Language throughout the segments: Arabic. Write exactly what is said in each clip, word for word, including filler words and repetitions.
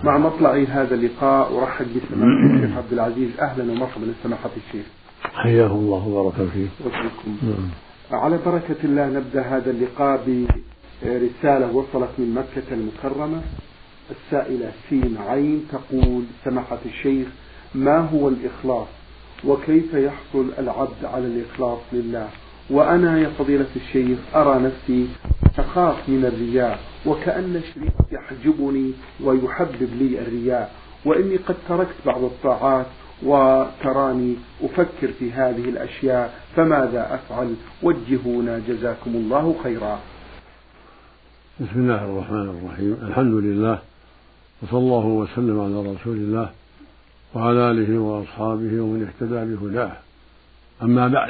مع مطلع هذا اللقاء أرحب بسماحة الشيخ عبد العزيز. أهلا ومرحبا سماحة الشيخ. حياه الله وبارك فيه. وفيكم. على بركة الله نبدأ هذا اللقاء برسالة وصلت من مكة المكرمة. السائلة سين عين تقول: سماحة الشيخ، ما هو الإخلاص وكيف يحصل العبد على الإخلاص لله؟ وأنا يا فضيلة الشيخ أرى نفسي أخاف من الرياء، وكأن شريك يحجبني ويحبب لي الرياء، وإني قد تركت بعض الطاعات وتراني أفكر في هذه الأشياء، فماذا أفعل؟ وجهونا جزاكم الله خيرا. بسم الله الرحمن الرحيم. الحمد لله، وصلى الله وسلم على رسول الله وعلى آله وأصحابه ومن اهتدى بهداه. أما بعد،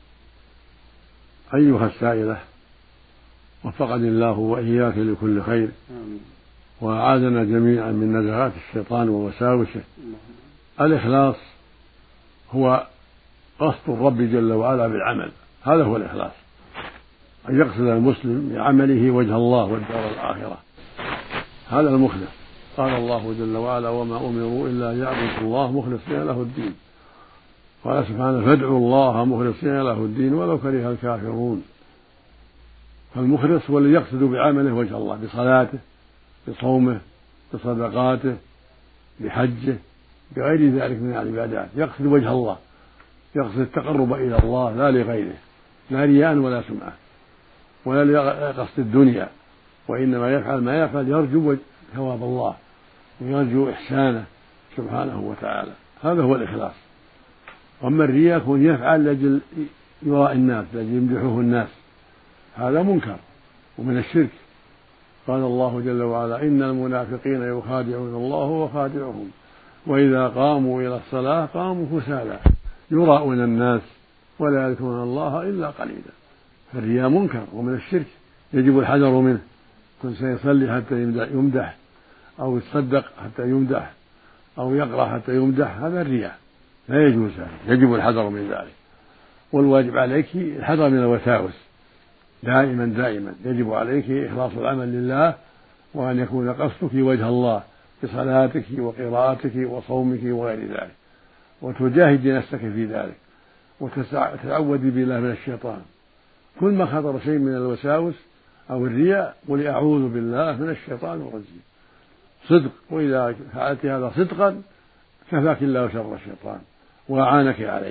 أيها السائلة، وفقني الله وإياك لكل خير، وأعاذنا جميعا من نزغات الشيطان ووساوسه. الإخلاص هو قصد الرب جل وعلا بالعمل، هذا هو الإخلاص، أن يقصد المسلم بعمله وجه الله والدار الآخرة، هذا المخلص. قال الله جل وعلا: وما أمروا إلا ليعبدوا الله مخلصين له الدين. قال سبحانه: فادعوا الله مخلصين له الدين ولو كره الكافرون. فالمخلص هو الذي يقصد بعمله وجه الله، بصلاته، بصومه، بصدقاته، بحجه، بغير ذلك من العبادات، يقصد وجه الله، يقصد التقرب إلى الله لا لغيره، لا رياء ولا سمعة ولا لقصد الدنيا، وإنما يفعل ما يفعل يرجو ثواب الله ويرجو إحسانه سبحانه وتعالى، هذا هو الإخلاص. وأما الرياء يكون يفعل لأجل يراء الناس، لأجل يمدحه الناس، هذا منكر ومن الشرك. قال الله جل وعلا: إن المنافقين يخادعون الله وخادعهم وإذا قاموا إلى الصلاة قاموا كسالى يراءون الناس ولا يذكرون الله إلا قليلا. فالرياء منكر ومن الشرك، يجب الحذر منه. كل سيصلي حتى يمدح، أو يتصدق حتى يمدح، أو يقرأ حتى يمدح، هذا الرياء لا يجوز، يجب الحذر من ذلك. والواجب عليك الحذر من الوساوس دائما دائما، يجب عليك إخلاص العمل لله، وأن يكون قصدك وجه الله بصلاتك وقراءتك وصومك وغير ذلك، وتجاهد نفسك في ذلك، وتتعوذ بالله من الشيطان. كل ما خطر شيء من الوساوس أو الرياء قل أعوذ بالله من الشيطان الرجيم، صدق. وإذا فعلت هذا صدقا كفاك الله شر الشيطان وأعانك عليه.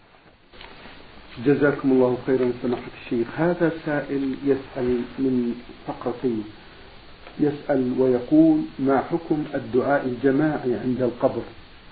جزاكم الله خيرا سماحة الشيخ. هذا سائل يسأل من فقرتين، يسأل ويقول: ما حكم الدعاء الجماعي عند القبر؟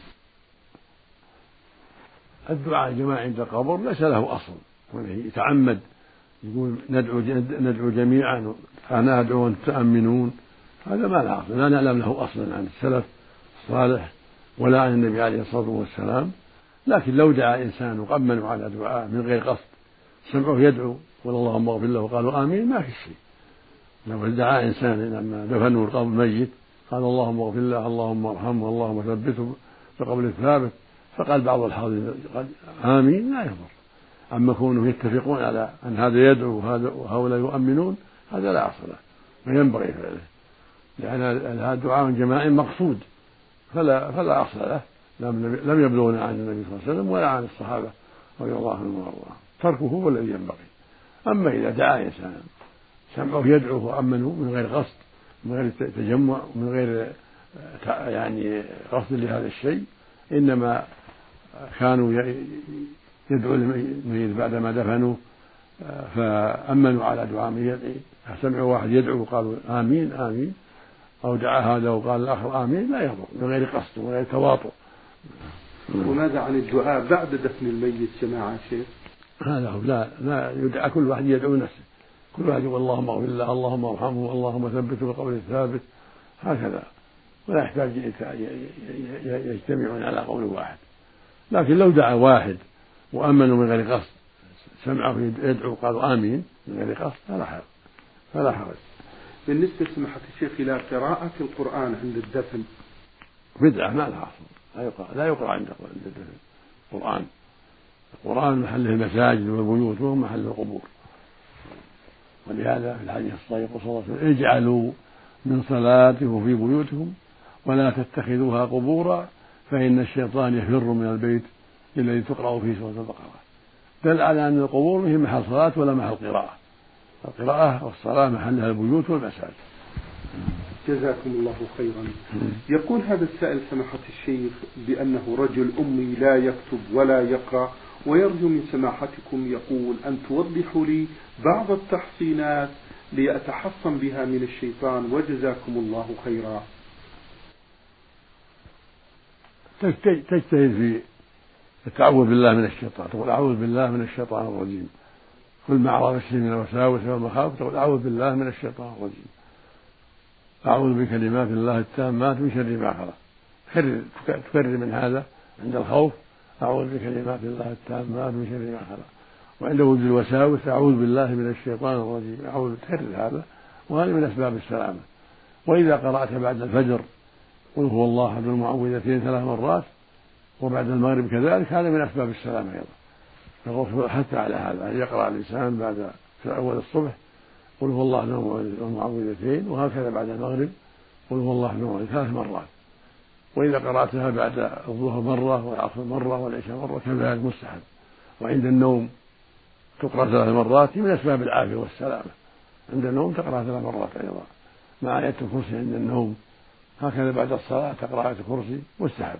الدعاء الجماعي عند القبر ليس له أصل، يتعمد يقول ندعو ندعو جميعا أنا أدعو وأنتم تأمنون، هذا ما له أصل، لا نعلم له أصلا عن السلف الصالح ولا عن النبي عليه الصلاة والسلام. لكن لو دعا إنسان وأمنوا على دعاء من غير قصد، سمعوه يدعو قال اللهم اغفر له وقالوا آمين، ما في شيء. لو دعا إنسان لما دفنوا القبر ميت قال اللهم اغفر له اللهم ارحمه اللهم ثبته بقبر الثابت، فقال بعض الحاضرين آمين، لا يضر. أما كونوا يتفقون على أن هذا يدعو وهؤلاء يؤمنون، هذا لا أصل له، ما ينبغي فعله، لأن هذا دعاء جماعي مقصود، فلا فلا أصل له، لم يبلغنا عن النبي صلى الله عليه وسلم ولا عن الصحابة رضي الله عنهم وارضاهم، تركه هو الذي ينبغي. أما إذا دعا إنسان سمعوه يدعو وأمنوا من غير قصد، من غير تجمع، من غير يعني قصد لهذا الشيء، إنما كانوا يدعو الميت بعدما دفنوا فأمنوا على دعاء من يدعي، سمعوا واحد يدعو وقالوا آمين آمين، أو دعا هذا وقال الآخر آمين، لا يضر، من غير قصد ومن غير تواطؤ. وماذا عن الدعاء بعد دفن الميت جماعة شيخ؟ هذا هو، لا لا يدعى، كل واحد يدعو نفسه، كل واحد يقول اللهم اغفر له اللهم ارحمه اللهم ثبته بقول الثابت، هكذا، ولا يحتاج يجتمعون على قول واحد. لكن لو دعا واحد وأمنوا من غير قصد، سمعه يدعو قالوا آمين من غير قصد، فلا حرج فلا حرج. بالنسبة لسماحة الشيخ إلى قراءة القرآن عند الدفن، بدعة ما لها أصل، لا يقرأ لا يقرأ عند الدفن. القرآن القرآن محله المساجد والبيوت وهو محل القبور، ولهذا في الحديث الصحيح صلى الله عليه وسلم: اجعلوا من صلاتكم في بيوتكم ولا تتخذوها قبورا فإن الشيطان يفر من البيت الذي تقرأ فيه سورة البقرة. دل على أن القبور هي محل صلاة ولا محل قراءة. القراءة والصلاة محلها البيوت والمساجد. جزاكم الله خيرا. يقول هذا السائل سماحة الشيخ بأنه رجل أمي لا يكتب ولا يقرأ، ويرجو من سماحتكم يقول أن توضحوا لي بعض التحصينات لأتحصن بها من الشيطان، وجزاكم الله خيرا. تجتهد في التعوذ بالله من الشيطان، تقول أعوذ بالله من الشيطان الرجيم. كل ما عرف الشيء من الوساوس والمخاوف تقول أعوذ بالله من الشيطان الرجيم. أعوذ بكلمات الله التامات من شر ما خلق. تكرر من هذا عند الخوف أعوذ بكلمات الله التامات من شر ما خلق، وعند وجود الوساوس أعوذ بالله من الشيطان الرجيم. أعوذ تكرر هذا، وهذا من أسباب السلامة. وإذا قرأت بعد الفجر قل هو الله أحد المعوذتين ثلاث مرات، وبعد المغرب كذلك، هذا من أسباب السلامة أيضا. حتى على هذا يقرأ الإنسان بعد في أول الصبح قل هو الله أحد المعوذتين، وهكذا بعد المغرب قل هو الله أحد المعوذتين ثلاث مرات. وإذا قرأتها بعد الظهر مرة والعصر مرة والعشاء مرة كذلك مستحب. وعند النوم تقرأ ثلاث مرات من أسباب العافية والسلامة. عند النوم تقرأ ثلاث مرات أيضا مع آية الكرسي عند النوم. هكذا بعد الصلاة تقرأ آية الكرسي مستحب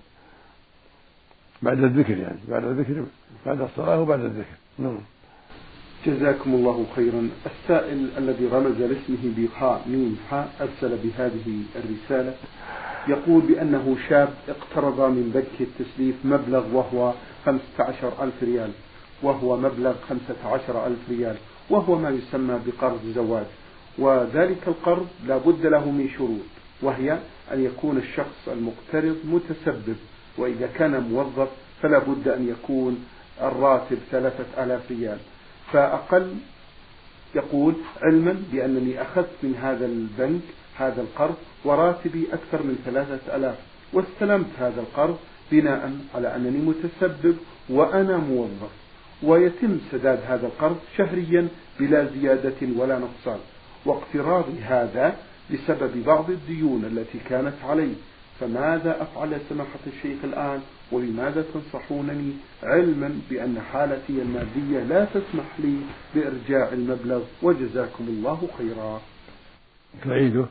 بعد الذكر، يعني بعد الذكر بعد الصلاة وبعد الذكر. نعم. جزاكم الله خيرا. السائل الذي رمز لاسمه بخاء ميم حاء أرسل بهذه الرسالة يقول بأنه شاب اقترض من بنك التسليف مبلغ وهو خمسة عشر ألف ريال، وهو مبلغ خمسة عشر ألف ريال، وهو ما يسمى بقرض زواج. وذلك القرض لا بد له من شروط، وهي أن يكون الشخص المقترض متسبب، وإذا كان موظف فلا بد أن يكون الراتب ثلاثة آلاف ريال فأقل. يقول علما بأنني أخذت من هذا البنك هذا القرض وراتبي أكثر من ثلاثة آلاف، واستلمت هذا القرض بناء على أنني متسبب وأنا موظف، ويتم سداد هذا القرض شهريا بلا زيادة ولا نقصان، واقتراضي هذا بسبب بعض الديون التي كانت علي. فماذا أفعل سماحة الشيخ الآن، ولماذا تنصحونني علما بأن حالتي المادية لا تسمح لي بإرجاع المبلغ، وجزاكم الله خيرا. تعيده.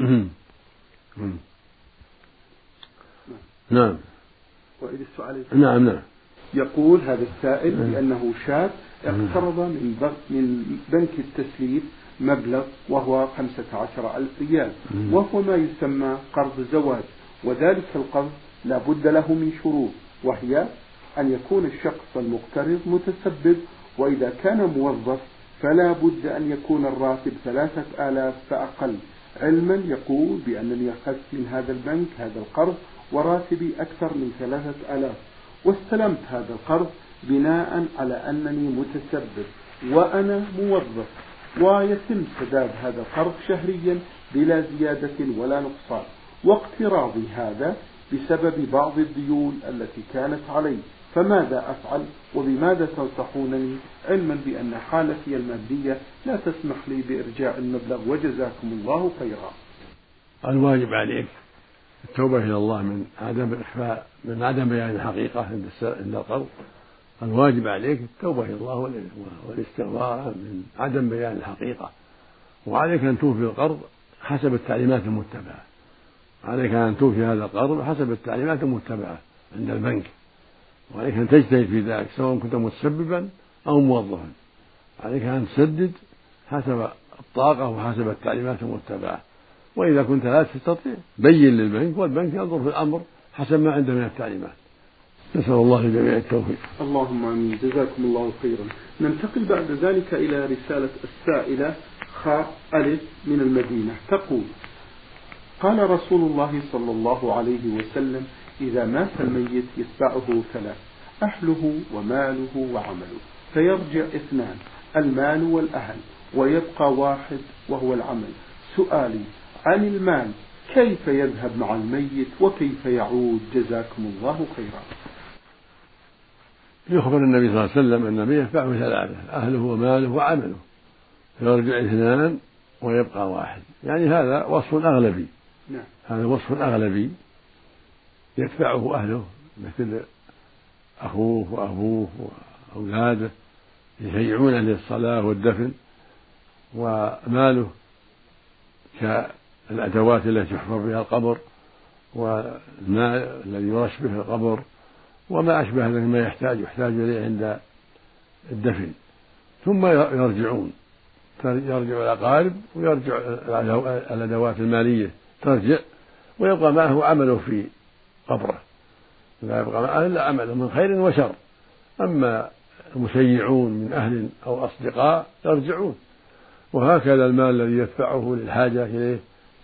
نعم. وإذا السؤال نعم نعم. يقول هذا السائل بأنه شاب اقترض من من بنك التسليف مبلغ وهو خمسة عشر ألف ريال، وهو ما يسمى قرض زواج، وذلك القرض لا بد له من شروط، وهي أن يكون الشخص المقترض متسبب، وإذا كان موظف فلا بد أن يكون الراتب ثلاثة آلاف فأقل. علما يقول بأنني أخذت من هذا البنك هذا القرض وراتبي أكثر من ثلاثة آلاف، واستلمت هذا القرض بناء على أنني متسبب وأنا موظف، ويتم سداد هذا القرض شهريا بلا زيادة ولا نقصان، واقتراضي هذا بسبب بعض الديون التي كانت علي. فماذا أفعل وبماذا تنصحونني علما بأن حالتي المادية لا تسمح لي بإرجاع المبلغ، وجزاكم الله خيرا. الواجب عليك التوبة إلى الله من عدم الإخفاء، من عدم بيان الحقيقة عند القرض. الواجب عليك التوبة إلى الله والاستغفار من عدم بيان الحقيقة، وعليك أن توفي القرض حسب التعليمات المتبعة. عليك أن توفي هذا القرض حسب التعليمات المتبعة عند البنك، وعليك أن تجتهد في ذلك سواء كنت متسببا أو موظفا. عليك أن تسدد حسب الطاقة وحسب التعليمات المتبعة، وإذا كنت لا تستطيع بين للبنك، والبنك ينظر في الأمر حسب ما عنده من التعليمات. نسأل الله للجميع التوفيق. اللهم آمين. جزاكم الله خيرا. ننتقل بعد ذلك إلى رسالة السائلة خاء ألف من المدينة تقول: قال رسول الله صلى الله عليه وسلم: إذا مات الميت يتبعه ثلاث: أهله وماله وعمله، فيرجع اثنان: المال والأهل، ويبقى واحد وهو العمل. سؤالي عن المال كيف يذهب مع الميت وكيف يعود؟ جزاكم الله خيرا. يخبر النبي صلى الله عليه وسلم أن النبي يتبعه ثلاثة: أهله وماله وعمله، فيرجع اثنان ويبقى واحد. يعني هذا وصف أغلبي. نعم. هذا وصف أغلبي يدفعه أهله مثل أخوه وأبوه وأولاده يشيعونه للصلاة والدفن، وماله كالأدوات التي يحفر بها القبر والماء الذي يرش به القبر وما أشبه ذلك ما يحتاج يحتاج إليه عند الدفن. ثم يرجعون، يرجع الأقارب ويرجع الأدوات المالية ترجع، ويبقى معه عمله في قبره، لا يبقى معه إلا عمله من خير وشر. أما المشيعون من أهل أو أصدقاء يرجعون. وهكذا المال الذي يدفعه للحاجة إليه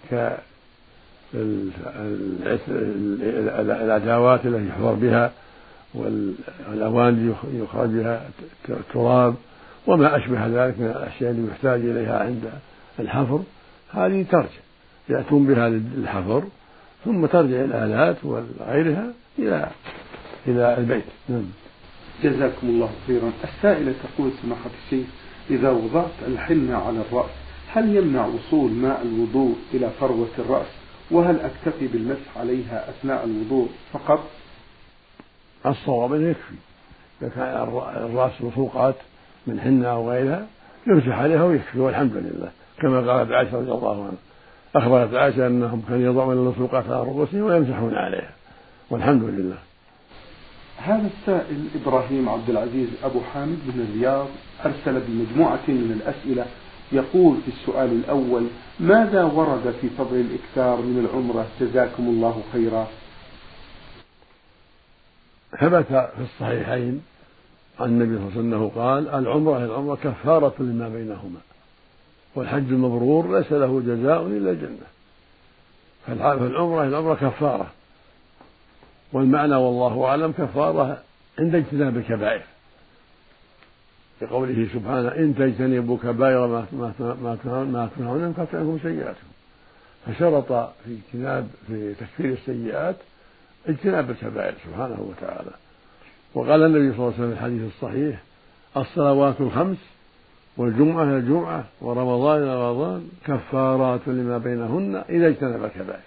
كالأدوات التي يحفر بها والأواني يخرج بها التراب وما أشبه ذلك من الأشياء التي يحتاج إليها عند الحفر، هذه ترجع، يأتون بها للحفر ثم ترجع الآلات وغيرها إلى إلى البيت. جزاكم الله خيرا. السائلة تقول سماحة الشيخ: إذا وضعت الحنة على الرأس هل يمنع وصول ماء الوضوء إلى فروة الرأس؟ وهل أكتفي بالمسح عليها أثناء الوضوء فقط؟ الصواب أنه يكفي، إذا كان الرأس مسوقات من حنة أو غيرها يمسح عليها ويكفي والحمد لله، كما قالت عائشة رضي الله عنها، أخبرت عائشة أنهم كانوا يضعون المسوقات على رؤوسهم ويمسحون عليها والحمد لله. هذا السائل إبراهيم عبد العزيز أبو حامد من الرياض أرسل بمجموعة من الأسئلة، يقول في السؤال الأول: ماذا ورد في فضل الإكثار من العمرة جزاكم الله خيرا؟ ثبت في الصحيحين عن النبي صلى الله عليه وسلم أنه قال: العمرة العمرة كفارة لما بينهما، والحج المبرور ليس له جزاء إلا الجنة. فالعمرة العمرة كفارة، والمعنى والله أعلم كفارة عند اجتناب الكبائر، لقوله سبحانه: إن تجتنبوا كبائر ما تنهون نكفر عنكم سيئاتكم. فشرط في اجتناب في تكفير السيئات اجتناب الكبائر سبحانه وتعالى. وقال النبي صلى الله عليه وسلم في الحديث الصحيح: الصلوات الخمس والجمعة إلى الجمعة ورمضان إلى رمضان كفارات لما بينهن إذا اجتنب الكبائر.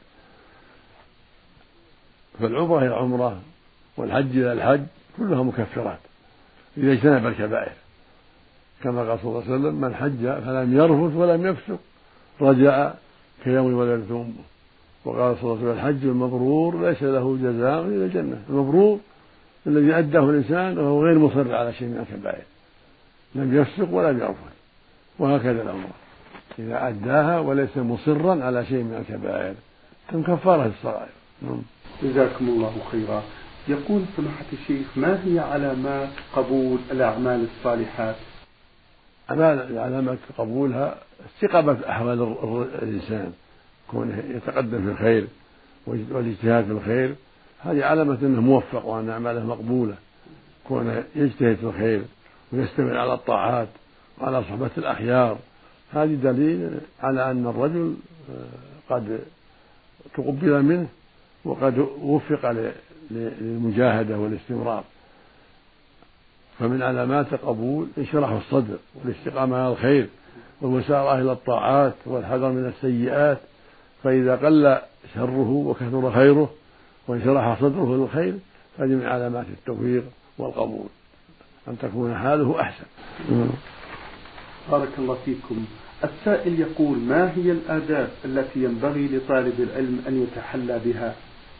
فالعمرة هي العمرة والحج إلى الحج كلها مكفرات إذا اجتنب الكبائر، كما قال صلى الله عليه وسلم: من حج فلم يرفث ولم يفسق رجع كيوم ولدته أمه. وقال صلى الله عليه وسلم: الحج المبرور ليس له جزاء إلا الجنة. المبرور الذي أداه الإنسان وهو غير مصر على شيء من الكبائر، لم يفسق ولم يرفث. وهكذا العمرة إذا أداها وليس مصرا على شيء من الكبائر تم كفارة الصغائر. جزاكم الله خيرا. يقول سماحة الشيخ: ما هي علامات قبول الأعمال الصالحات؟ علامات قبولها استقامة أحوال الإنسان، كونه يتقدم في الخير والاجتهاد في الخير، هذه علامة أنه موفق وأن أعماله مقبولة. كونه يجتهد في الخير ويستمر على الطاعات وعلى صحبة الأخيار، هذه دليل على أن الرجل قد تقبل منه وقد وفق للمجاهدة والاستمرار. فمن علامات قبول انشراح الصدر والاستقامة على الخير والمسارعة إلى الطاعات والحذر من السيئات، فإذا قل شره وكثر خيره وانشرح صدره للخير هذه من علامات التوفيق والقبول، أن تكون حاله أحسن. بارك الله فيكم. السائل يقول: ما هي الآداب التي ينبغي لطالب العلم أن يتحلى بها؟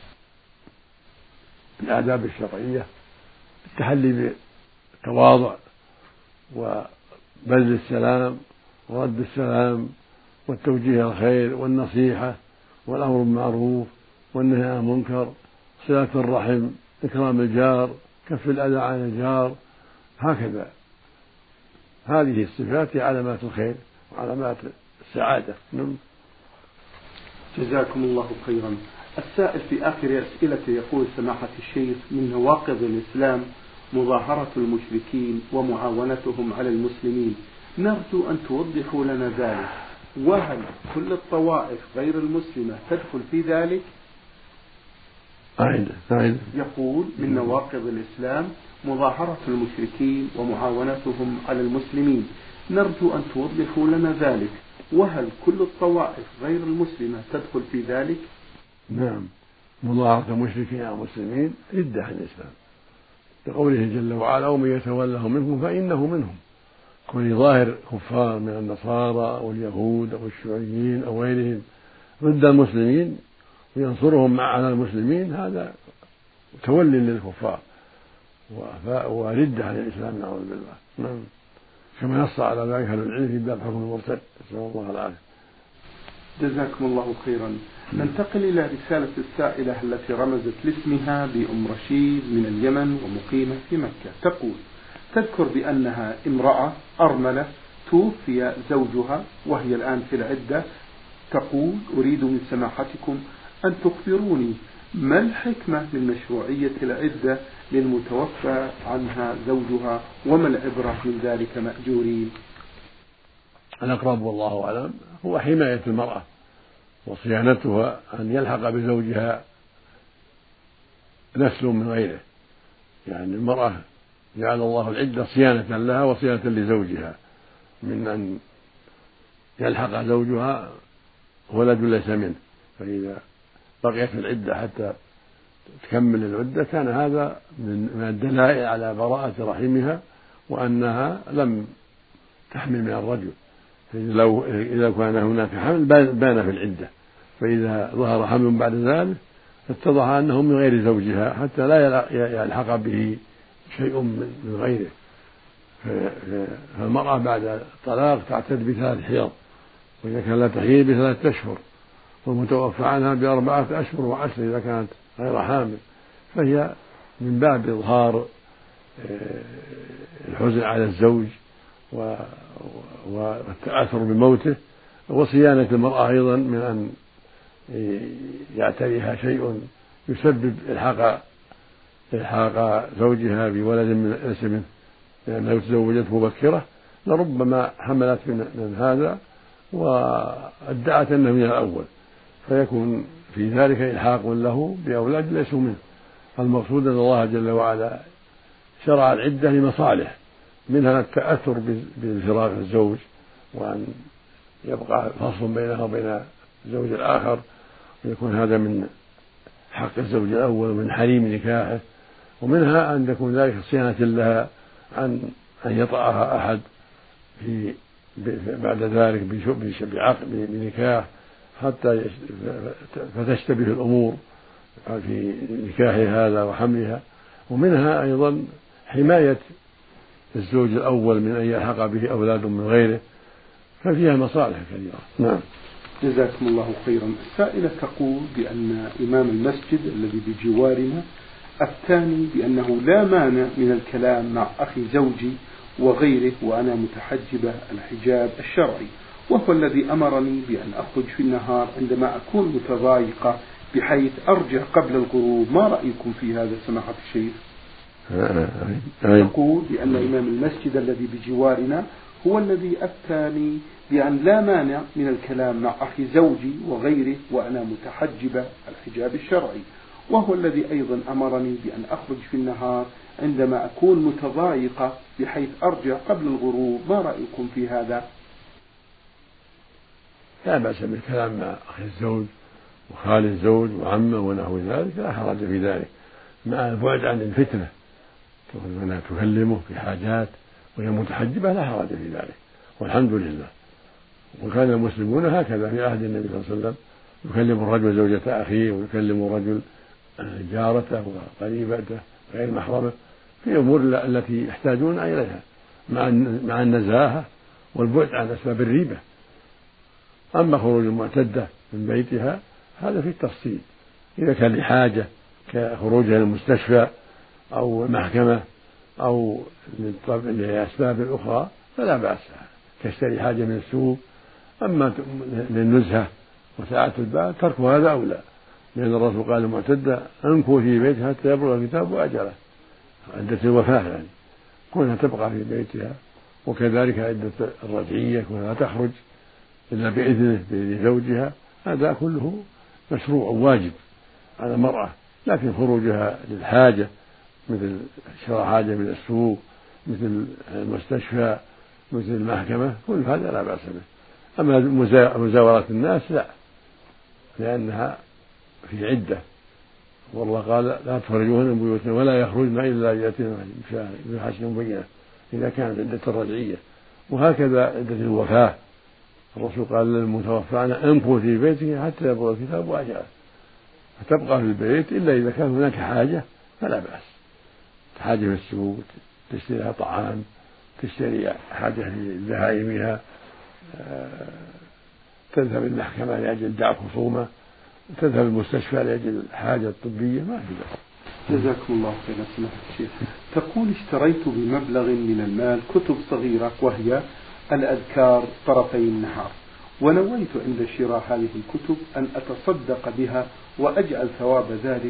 الآداب الشرعية التحلي بالتواضع وبذل السلام ورد السلام والتوجيه الخير والنصيحة والأمر بالمعروف والنهي عن المنكر، صلة الرحم، إكرام الجار، كف الأذى عن الجار، هكذا. هذه الصفات هي علامات الخير وعلامات السعادة. جزاكم الله خيرا. السائل في آخر أسئلته يقول: سماحة الشيخ، من نواقض الإسلام مظاهرة المشركين ومعاونتهم على المسلمين، نرجو أن توضحوا لنا ذلك، وهل كل الطوائف غير المسلمة تدخل في ذلك؟ أعيد أعيد. يقول: من نواقض الإسلام مظاهرة المشركين ومعاونتهم على المسلمين، نرجو أن توضحوا لنا ذلك، وهل كل الطوائف غير المسلمة تدخل في ذلك؟ نعم، مضارة مشركين أو مسلمين ردة عن الإسلام، لقوله جل وعلا ومن يتولهم منكم فإنه منهم. كل ظاهر كفار من النصارى أو اليهود أو الشيوعيين أو غيرهم ضد المسلمين وينصرهم على المسلمين، هذا تولي للكفار وردة عن الإسلام نعوذ بالله. نعم، كما نص على ذلك أهل العلم في باب حكم المرتد، نسأل الله العافية. جزاكم الله خيرا. ننتقل إلى رسالة السائلة التي رمزت لاسمها بأم رشيد من اليمن ومقيمة في مكة. تقول: تذكر بأنها امرأة أرملة توفي زوجها وهي الآن في العدة. تقول: أريد من سماحتكم أن تخبروني ما الحكمة من مشروعية العدة للمتوفى عنها زوجها، وما العبرة من ذلك مأجورين؟ الأقرب والله أعلم هو حماية المرأة وصيانتها، أن يلحق بزوجها نسل من غيره، يعني المرأة جعل الله العدة صيانة لها وصيانة لزوجها، من أن يلحق زوجها ولد ليس منه، فإذا بقيت العدة حتى تكمل العدة كان هذا من الدلائل على براءة رحمها وأنها لم تحمل من الرجل. لو إذا كان هناك حمل بان في العدة، فإذا ظهر حمل بعد ذلك اتضح أنه من غير زوجها حتى لا يلحق به شيء من غيره. فالمرأة بعد الطلاق تعتد بثلاث حيض، وإذا كان لا تحيض بثلاثة أشهر، والمتوفى عنها بأربعة أشهر وعشر إذا كانت غير حامل، فهي من باب إظهار الحزن على الزوج والتأثر بموته، وصيانة المرأة أيضا من أن يعتريها شيء يسبب إلحاق إلحاق زوجها بولد من ليس منه، لأنها لو تزوجت مبكرة لربما حملت من هذا وادعت أنه من الأول، فيكون في ذلك إلحاق له بأولاد ليسوا منه. المقصود أن الله جل وعلا شرع العدة لمصالح، منها التأثر بانفراق الزوج وأن يبقى فصل بينها وبين الزوج الآخر، ويكون هذا من حق الزوج الأول ومن حريم نكاحه، ومنها أن تكون ذلك صيانة لها عن أن يطأها أحد في بعد ذلك بعقد بنكاح حتى فتشتبه الأمور في نكاح هذا وحملها، ومنها أيضا حماية الزوج الأول من أن يلحق به أولاد من غيره، ففيها مصالح كثيرة. نعم، جزاكم الله خيرا. السائلة تقول بأن إمام المسجد الذي بجوارنا أفتاني بأنه لا مانع من الكلام مع أخي زوجي وغيره وأنا متحجبة الحجاب الشرعي، وهو الذي أمرني بأن أخرج في النهار عندما أكون متضايقة بحيث أرجع قبل الغروب. ما رأيكم في هذا سماحة الشيخ؟ تقول بأن إمام المسجد الذي بجوارنا هو الذي أفتاني بأن لا مانع من الكلام مع أخي زوجي وغيره وأنا متحجبة الحجاب الشرعي، وهو الذي أيضا أمرني بأن أخرج في النهار عندما أكون متضايقة بحيث أرجع قبل الغروب. ما رأيكم في هذا؟ لا بأس بالكلام مع أخي الزوج وخال الزوج وعمه ونحو ذلك، لا حرج في ذلك، مع البعد عن الفتنة، وأنها تكلمه في حاجات وهي متحجبة لا حرج في ذلك، والحمد لله. وكان المسلمون هكذا في عهد النبي صلى الله عليه وسلم، يكلم الرجل زوجة أخيه ويكلم الرجل جارته وقريبته غير محرمه في أمور التي يحتاجون إليها مع النزاهة والبعد عن أسباب الريبة. أما خروج المعتدة من بيتها هذا في التفصيل، إذا كان لحاجة كخروجها للمستشفى أو المحكمة أو لأسباب أخرى فلا بأس، تشتري حاجة من السوق. أما للنزهة وساعة البال ترك هذا أولى، لأن الرسول قال المعتدة أنكو في بيتها حتى يبلغ الكتاب وأجله، عدة الوفاة يعني كونها تبقى في بيتها، وكذلك عدة الرجعية كونها تخرج إلا بإذنه بإذن زوجها، هذا كله مشروع واجب على المرأة. لكن خروجها للحاجة مثل شراء حاجة من السوق مثل المستشفى مثل المحكمة كل هذا لا بأس به. أما مزاورة الناس لا، لأنها في عدة والله قال لا تخرجوهن من بيوتنا ولا يخرجن إلا يأتين بفاحشة مبينة إذا كانت عدة الرجعية، وهكذا عدة الوفاة. الرسول قال للمتوفى أنا أمكث في بيته حتى يبلغ الكتاب وأجله، فتبقى في البيت إلا إذا كان هناك حاجة فلا بأس، حاجة في السوق تشتري لها طعام، تشتري حاجة في ذهائمها، تذهب المحكمة لأجل دعوى خصومة، تذهب المستشفى لأجل حاجة طبية، ما في بأس. جزاكم الله خيرا سماحة الشيخ. تقول اشتريت بمبلغ من المال كتب صغيرة وهي الأذكار طرفي النهار، ونويت عند شراء هذه الكتب أن أتصدق بها وأجعل ثواب ذلك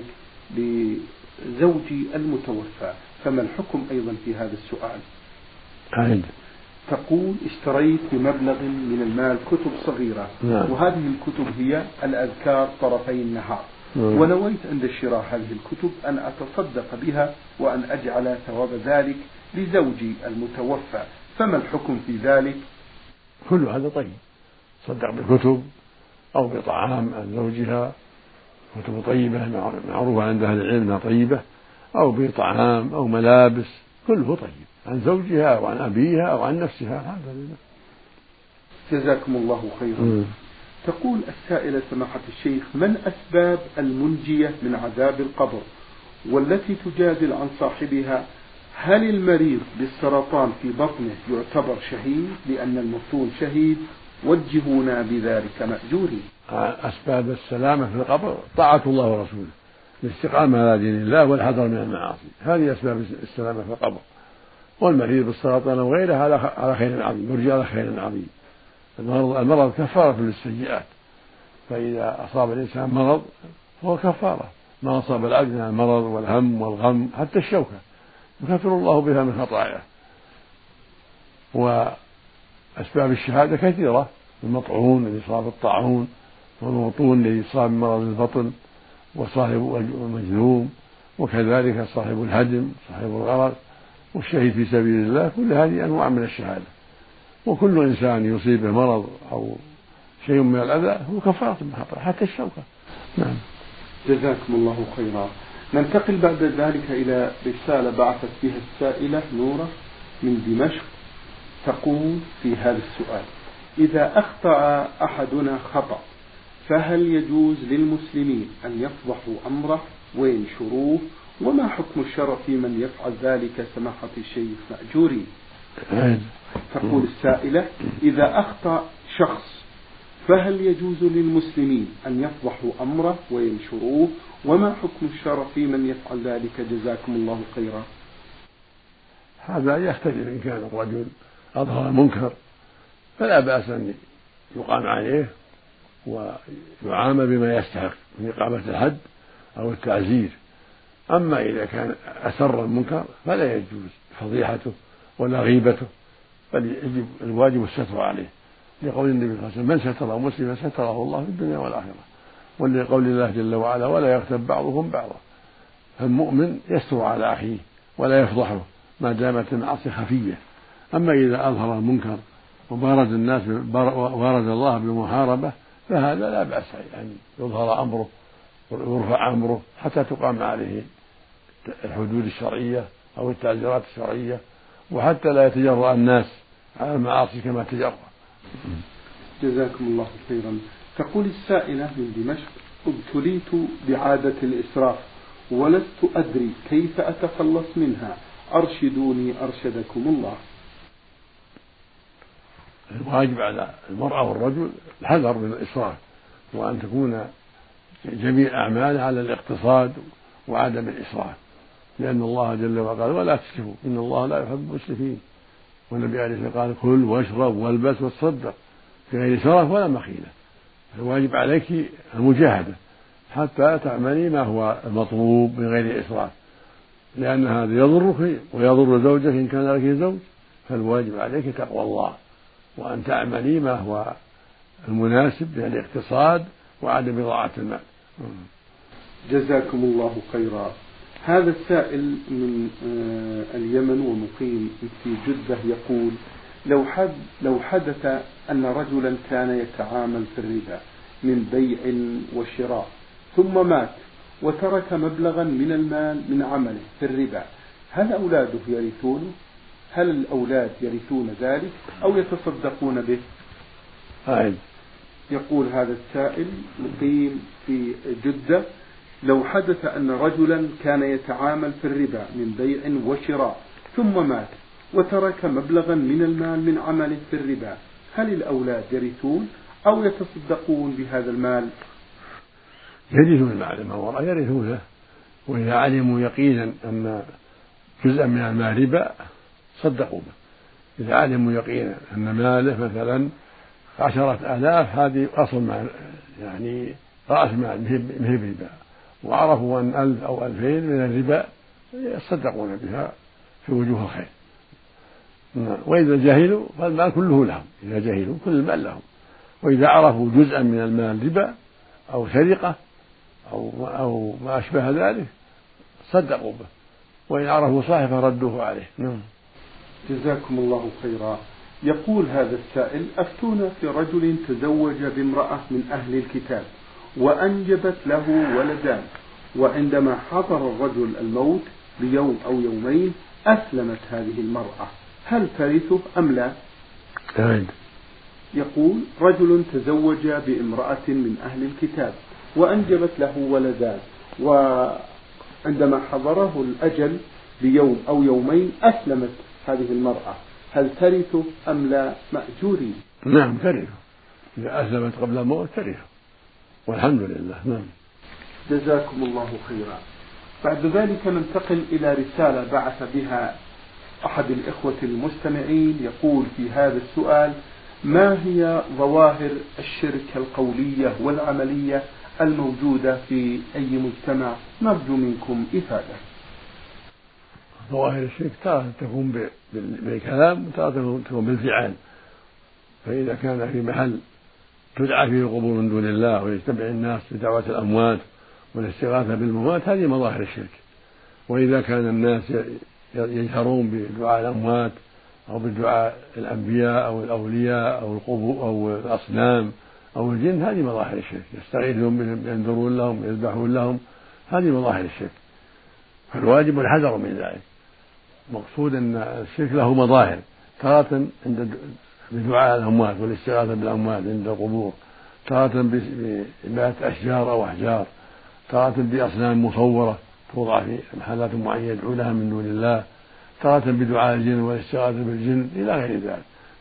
لزوجي المتوفى، فما الحكم أيضا في هذا السؤال؟ عند. تقول اشتريت بمبلغ من المال كتب صغيرة، نعم. وهذه الكتب هي الأذكار طرفي النهار، نعم. ونويت عند شراء هذه الكتب أن أتصدق بها وأن أجعل ثواب ذلك لزوجي المتوفى، فما الحكم في ذلك؟ كل هذا طيب، صدق بكتب أو بطعام عن زوجها، كتب طيبة معروفة عند أهل العلم أنها طيبة، أو بطعام أو ملابس، كله طيب عن زوجها أو عن أبيها أو عن نفسها، الحمد لله. جزاكم الله خيرا. م. تقول السائلة سماحة الشيخ: من أسباب المنجية من عذاب القبر والتي تجادل عن صاحبها؟ هل المريض بالسرطان في بطنه يعتبر شهيد لأن المفتون شهيد؟ وجهونا بذلك مأجورين. أسباب السلامة في القبر طاعة الله ورسوله، الاستقامة على دين الله والحذر من المعاصي، هذه أسباب السلامة في القبر. والمريض بالسرطان وغيره على خير عظيم، يرجى على خير عظيم. المرض, المرض كفارة للسيئات، فإذا أصاب الإنسان مرض فهو كفارة، ما أصاب العبد من المرض والهم والغم حتى الشوكة يكفر الله بها من خطاياه. وأسباب الشهادة كثيرة، المطعون الذي صاب الطاعون، والمبطون الذي صاب مرض البطن، وصاحب المجذوم، وكذلك صاحب الهدم، صاحب الغرق، والشهيد في سبيل الله، كل هذه أنواع من الشهادة. وكل إنسان يصيبه مرض أو شيء من الأذى هو كفارة من خطأ حتى الشوكة. نعم. جزاكم الله خيرا. ننتقل بعد ذلك إلى رسالة بعثت بها السائلة نورة من دمشق، تقول في هذا السؤال: إذا أخطأ أحدنا خطأ فهل يجوز للمسلمين أن يفضحوا أمره وينشروه؟ وما حكم الشرع في من يفعل ذلك سماحة الشيخ مأجوري؟ تقول السائلة: إذا أخطأ شخص فهل يجوز للمسلمين أن يفضحوا أمره وينشروه؟ وما حكم الشرع في من يفعل ذلك؟ جزاكم الله خيرا. هذا يختلف، إن كان الرجل أظهر منكر فلا بأس أن يقام عليه ويعامل بما يستحق من إقامة الحد أو التعزير. أما إذا كان أسر المنكر فلا يجوز فضيحته ولا غيبته، بل يجب الواجب الستر عليه، لقول النبي صلى الله عليه وسلم: من ستر مسلما ستره الله في الدنيا والآخرة. ولقول الله جل وعلا: ولا يغتب بعضهم بعضا. فالمؤمن يستر على أخيه ولا يفضحه ما دامت المعاصي خفية. أما إذا أظهر المنكر وبارز الناس وبارز الله بالمحاربة فهذا لا بأس يعني يظهر أمره ويرفع أمره حتى تقام عليه الحدود الشرعية أو التعزيرات الشرعية، وحتى لا يتجرأ الناس على المعاصي كما تجرأ. جزاكم الله خيرا. تقول السائلة من دمشق: ابتليت بعادة الإسراف ولست أدري كيف أتخلص منها، أرشدوني أرشدكم الله. الواجب على المرأة والرجل الحذر من الإسراف، وأن تكون جميع أعمال على الاقتصاد وعدم الإسراف، لأن الله جل وعلا قال: ولا تسرفوا إن الله لا يحب المسرفين. والنبي عليه الصلاة والسلام قال: كل واشرب والبس وتصدق في غير سرف ولا مخيلة. الواجب عليك المجاهدة حتى تعملي ما هو المطلوب من غير إسراف، لأن هذا يضرك ويضر زوجك إن كان لك زوج. فالواجب عليك تقوى الله وأن تعملي ما هو المناسب للاقتصاد وعدم إضاعة المال. جزاكم الله خيرا. هذا السائل من اليمن ومقيم في جدة يقول: لو حد لو حدث أن رجلا كان يتعامل في الربا من بيع وشراء ثم مات وترك مبلغا من المال من عمله في الربا، هل أولاده يرثونه؟ هل الأولاد يرثون ذلك أو يتصدقون به؟ أعد. يقول هذا السائل مقيم في جدة: لو حدث أن رجلا كان يتعامل في الربا من بيع وشراء ثم مات وترك مبلغا من المال من عمله في الربا، هل الأولاد يرثون أو يتصدقون بهذا المال؟ يرثون بعد ما وراء يرثونه، وإذا علموا يقينا أن جزءا من المال ربا صدقوا به. إذا علموا يقينا أن ماله مثلا عشرة آلاف هذه أصل مال يعني رأس مال مهب ربا، وعرفوا أن ألف أو ألفين من الربا يصدقون بها في وجوه الخير. وإذا جهلوا فالمال كله لهم، إذا جهلوا كل المال لهم. وإذا عرفوا جزءا من المال ربا أو سرقة أو أو ما أشبه ذلك صدقوا به، وإن عرفوا صاحبه ردوه عليه. نعم. جزاكم الله خيرا. يقول هذا السائل: أفتونا في رجل تزوج بامرأة من أهل الكتاب وأنجبت له ولدان، وعندما حضر الرجل الموت بيوم أو يومين أسلمت هذه المرأة، هل ترثه أم لا؟ أعد. يقول: رجل تزوج بامرأة من أهل الكتاب وأنجبت له ولدان، وعندما حضره الأجل بيوم أو يومين أسلمت هذه المرأة، هل ترثه أم لا مأجوري؟ نعم ترثه، إذا أسلمت قبل الموت ترثه والحمد لله. نعم. جزاكم الله خيرا. بعد ذلك ننتقل إلى رسالة بعث بها أحد الإخوة المستمعين، يقول في هذا السؤال: ما هي ظواهر الشرك القولية والعملية الموجودة في أي مجتمع؟ نرجو منكم إفادة. ظواهر الشرك تارة تكون بالكلام وتارة تكون بالفعل، فإذا كان في محل تدعى فيه القبور من دون الله ويتبع الناس بدعوة الأموات والاستغاثة بالموات هذه مظاهر الشرك. وإذا كان الناس يجهرون بدعاء الأموات أو بدعاء الأنبياء أو الأولياء أو القبور أو الأصنام أو الجن هذه مظاهر الشرك، يستغيثون ينذرون لهم يذبحون لهم، هذه مظاهر الشرك. فالواجب الحذر من ذلك. مقصود أن الشرك له مظاهر، تارة عند بدعاء الأموات والاستغاثة بالأموات عند القبور، تارة بعبادة أشجار أو أحجار، تارة بأصنام مصورة توضع في محلات معينة يدعو لها من دون الله، تارة بدعاء الجن والاستغاثة بالجن إلى غير ذلك،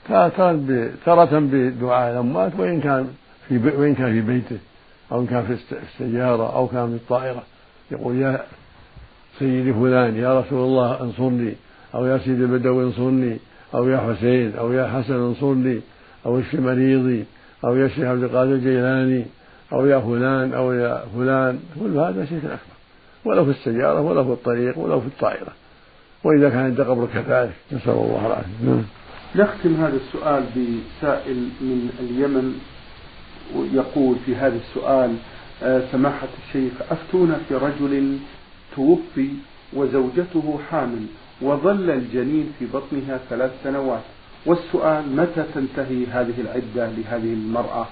تارة بدعاء الأموات وإن كان في وإن كان في بيته أو إن كان في السيارة أو كان في الطائرة، يقول: يا سيدي فلان، يا رسول الله انصرني، أو يا سيدي البدوي انصرني، أو يا حسين أو يا حسن انصرني، أو اشف مريضي، أو يا شيخ عبد القادر الجيلاني، أو يا فلان أو يا فلان. كل هذا شرك أكبر، ولو في السيارة ولو في الطريق ولو في الطائرة، وإذا كان عند قبر كذلك، نسأل الله العافية. نختم هذا السؤال بسائل من اليمن يقول في هذا السؤال: سماحة الشيخ، أفتونا في رجل توفي وزوجته حامل وظل الجنين في بطنها ثلاث سنوات، والسؤال: متى تنتهي هذه العدة لهذه المرأة؟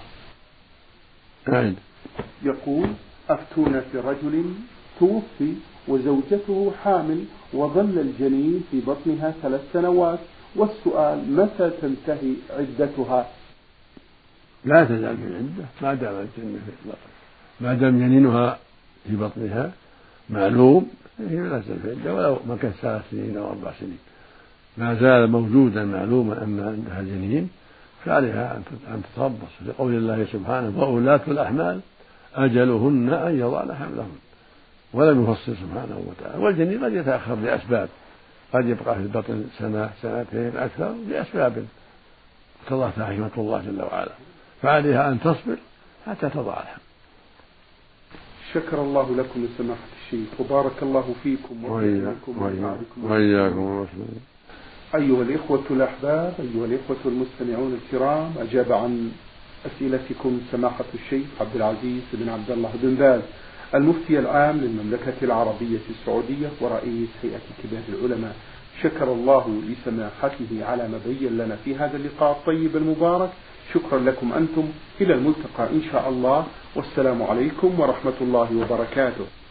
أعد. يقول: أفتونا في رجل توفي وزوجته حامل وظل الجنين في بطنها ثلاث سنوات، والسؤال: متى تنتهي عدتها؟ لا تزال في العدة ما دام الجنين في بطنها، ما دام جنينها في بطنها معلوم هي لا تزال في العدة ولو مكث ثلاث سنين أو أربع سنين، ما زال موجودا معلوما أن عندها جنين، فعليها أن تتربص، لقول الله سبحانه: وأولاة الأحمال أجلهن أن يضعن حملهن، ولم يفصل سبحانه وتعالى. والجنين قد يتأخر لأسباب، قد يبقى في البطن سنة سنتين أكثر لأسباب اقتضتها حكمة الله جل وعلا، فعليها أن تصبر حتى تضع الحمل. شكر الله لكم سماحة الشيخ، وبارك الله فيكم وإياكم وإياكم. أيها الإخوة الأحباب، أيها الإخوة المستمعون الكرام، أجاب عن أسئلتكم سماحة الشيخ عبد العزيز بن عبد الله بن باز، المفتي العام للمملكة العربية السعودية ورئيس هيئة كبار العلماء. شكر الله لسماحته على ما بين لنا في هذا اللقاء الطيب المبارك. شكرا لكم أنتم، إلى الملتقى إن شاء الله، والسلام عليكم ورحمة الله وبركاته.